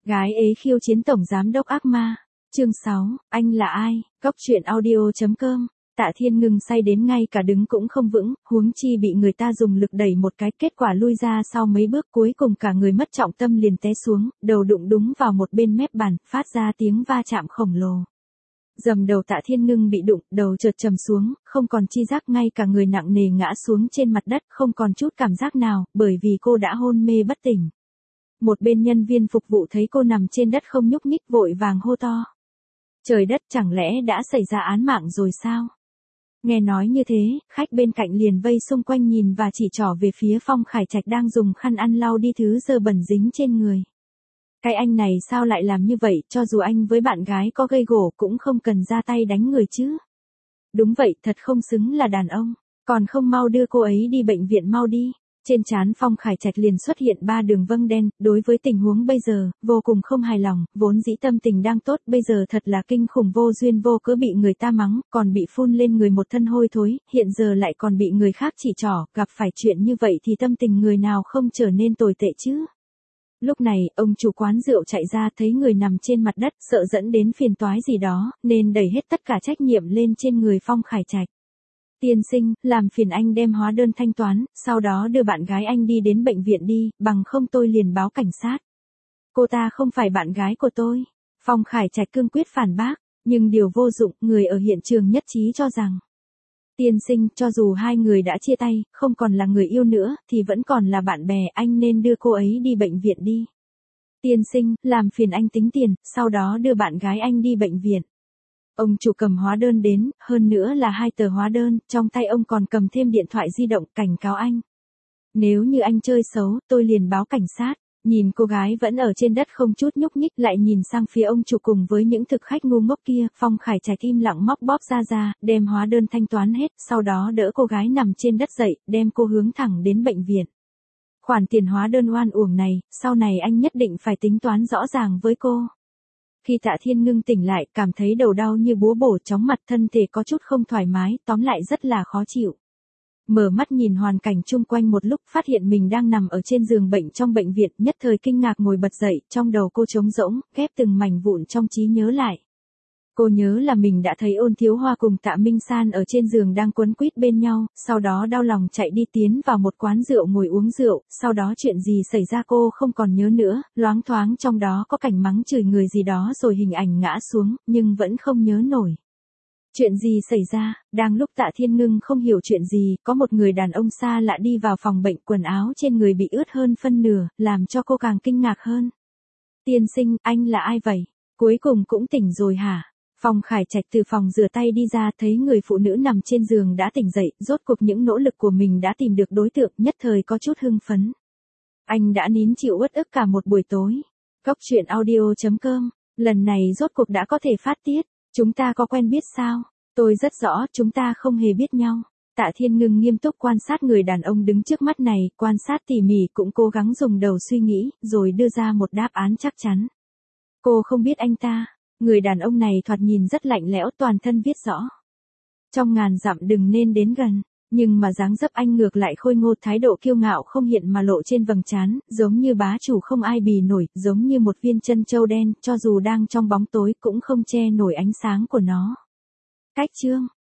Gái ế khiêu chiến tổng giám đốc ác ma. Chương 6, anh là ai? Cóc truyện audio.com. Tạ Thiên Ngưng say đến ngay cả đứng cũng không vững, huống chi bị người ta dùng lực đẩy một cái, kết quả lui ra sau mấy bước, cuối cùng cả người mất trọng tâm liền té xuống, đầu đụng đúng vào một bên mép bàn, phát ra tiếng va chạm khổng lồ. Dầm đầu Tạ Thiên Ngưng bị đụng, đầu chợt trầm xuống, không còn chi giác, ngay cả người nặng nề ngã xuống trên mặt đất, không còn chút cảm giác nào, bởi vì cô đã hôn mê bất tỉnh. Một bên nhân viên phục vụ thấy cô nằm trên đất không nhúc nhích, vội vàng hô to. Trời đất, chẳng lẽ đã xảy ra án mạng rồi sao? Nghe nói như thế, khách bên cạnh liền vây xung quanh nhìn và chỉ trỏ về phía Phong Khải Trạch đang dùng khăn ăn lau đi thứ dơ bẩn dính trên người. Cái anh này sao lại làm như vậy, cho dù anh với bạn gái có gây gổ cũng không cần ra tay đánh người chứ. Đúng vậy, thật không xứng là đàn ông, còn không mau đưa cô ấy đi bệnh viện mau đi. Trên trán Phong Khải Trạch liền xuất hiện 3 đường vân đen, đối với tình huống bây giờ, vô cùng không hài lòng, vốn dĩ tâm tình đang tốt, bây giờ thật là kinh khủng, vô duyên vô cớ bị người ta mắng, còn bị phun lên người một thân hôi thối, hiện giờ lại còn bị người khác chỉ trỏ, gặp phải chuyện như vậy thì tâm tình người nào không trở nên tồi tệ chứ. Lúc này, ông chủ quán rượu chạy ra thấy người nằm trên mặt đất, sợ dẫn đến phiền toái gì đó, nên đẩy hết tất cả trách nhiệm lên trên người Phong Khải Trạch. Tiên sinh, làm phiền anh đem hóa đơn thanh toán, sau đó đưa bạn gái anh đi đến bệnh viện đi, bằng không tôi liền báo cảnh sát. Cô ta không phải bạn gái của tôi. Phong Khải Trạch cương quyết phản bác, nhưng điều vô dụng, người ở hiện trường nhất trí cho rằng. Tiên sinh, cho dù hai người đã chia tay, không còn là người yêu nữa, thì vẫn còn là bạn bè, anh nên đưa cô ấy đi bệnh viện đi. Tiên sinh, làm phiền anh tính tiền, sau đó đưa bạn gái anh đi bệnh viện. Ông chủ cầm hóa đơn đến, hơn nữa là 2 tờ hóa đơn, trong tay ông còn cầm thêm điện thoại di động, cảnh cáo anh. Nếu như anh chơi xấu, tôi liền báo cảnh sát. Nhìn cô gái vẫn ở trên đất không chút nhúc nhích, lại nhìn sang phía ông chủ cùng với những thực khách ngu ngốc kia, Phong Khải Trạch im lặng móc bóp ra, đem hóa đơn thanh toán hết, sau đó đỡ cô gái nằm trên đất dậy, đem cô hướng thẳng đến bệnh viện. Khoản tiền hóa đơn oan uổng này, sau này anh nhất định phải tính toán rõ ràng với cô. Khi Tạ Thiên Ngưng tỉnh lại, cảm thấy đầu đau như búa bổ chóng mặt, thân thể có chút không thoải mái, tóm lại rất là khó chịu. Mở mắt nhìn hoàn cảnh chung quanh một lúc, phát hiện mình đang nằm ở trên giường bệnh trong bệnh viện, nhất thời kinh ngạc ngồi bật dậy, trong đầu cô trống rỗng, ghép từng mảnh vụn trong trí nhớ lại. Cô nhớ là mình đã thấy Ôn Thiếu Hoa cùng Tạ Minh San ở trên giường đang quấn quýt bên nhau, sau đó đau lòng chạy đi tiến vào một quán rượu ngồi uống rượu, sau đó chuyện gì xảy ra cô không còn nhớ nữa, loáng thoáng trong đó có cảnh mắng chửi người gì đó rồi hình ảnh ngã xuống, nhưng vẫn không nhớ nổi. Chuyện gì xảy ra, đang lúc Tạ Thiên Ngưng không hiểu chuyện gì, có một người đàn ông xa lạ đi vào phòng bệnh, quần áo trên người bị ướt hơn phân nửa, làm cho cô càng kinh ngạc hơn. Tiên sinh, anh là ai vậy? Cuối cùng cũng tỉnh rồi hả? Phong Khải Trạch từ phòng rửa tay đi ra, thấy người phụ nữ nằm trên giường đã tỉnh dậy, rốt cuộc những nỗ lực của mình đã tìm được đối tượng, nhất thời có chút hưng phấn. Anh đã nín chịu uất ức cả một buổi tối. Cóc truyện audio.com, lần này rốt cuộc đã có thể phát tiết. Chúng ta có quen biết sao? Tôi rất rõ, chúng ta không hề biết nhau. Tạ Thiên Ngưng nghiêm túc quan sát người đàn ông đứng trước mắt này, quan sát tỉ mỉ, cũng cố gắng dùng đầu suy nghĩ, rồi đưa ra một đáp án chắc chắn. Cô không biết anh ta. Người đàn ông này thoạt nhìn rất lạnh lẽo, toàn thân viết rõ. Trong ngàn dặm đừng nên đến gần, nhưng mà dáng dấp anh ngược lại khôi ngô, thái độ kiêu ngạo không hiện mà lộ trên vầng trán, giống như bá chủ không ai bì nổi, giống như một viên chân châu đen, cho dù đang trong bóng tối cũng không che nổi ánh sáng của nó. Cách chương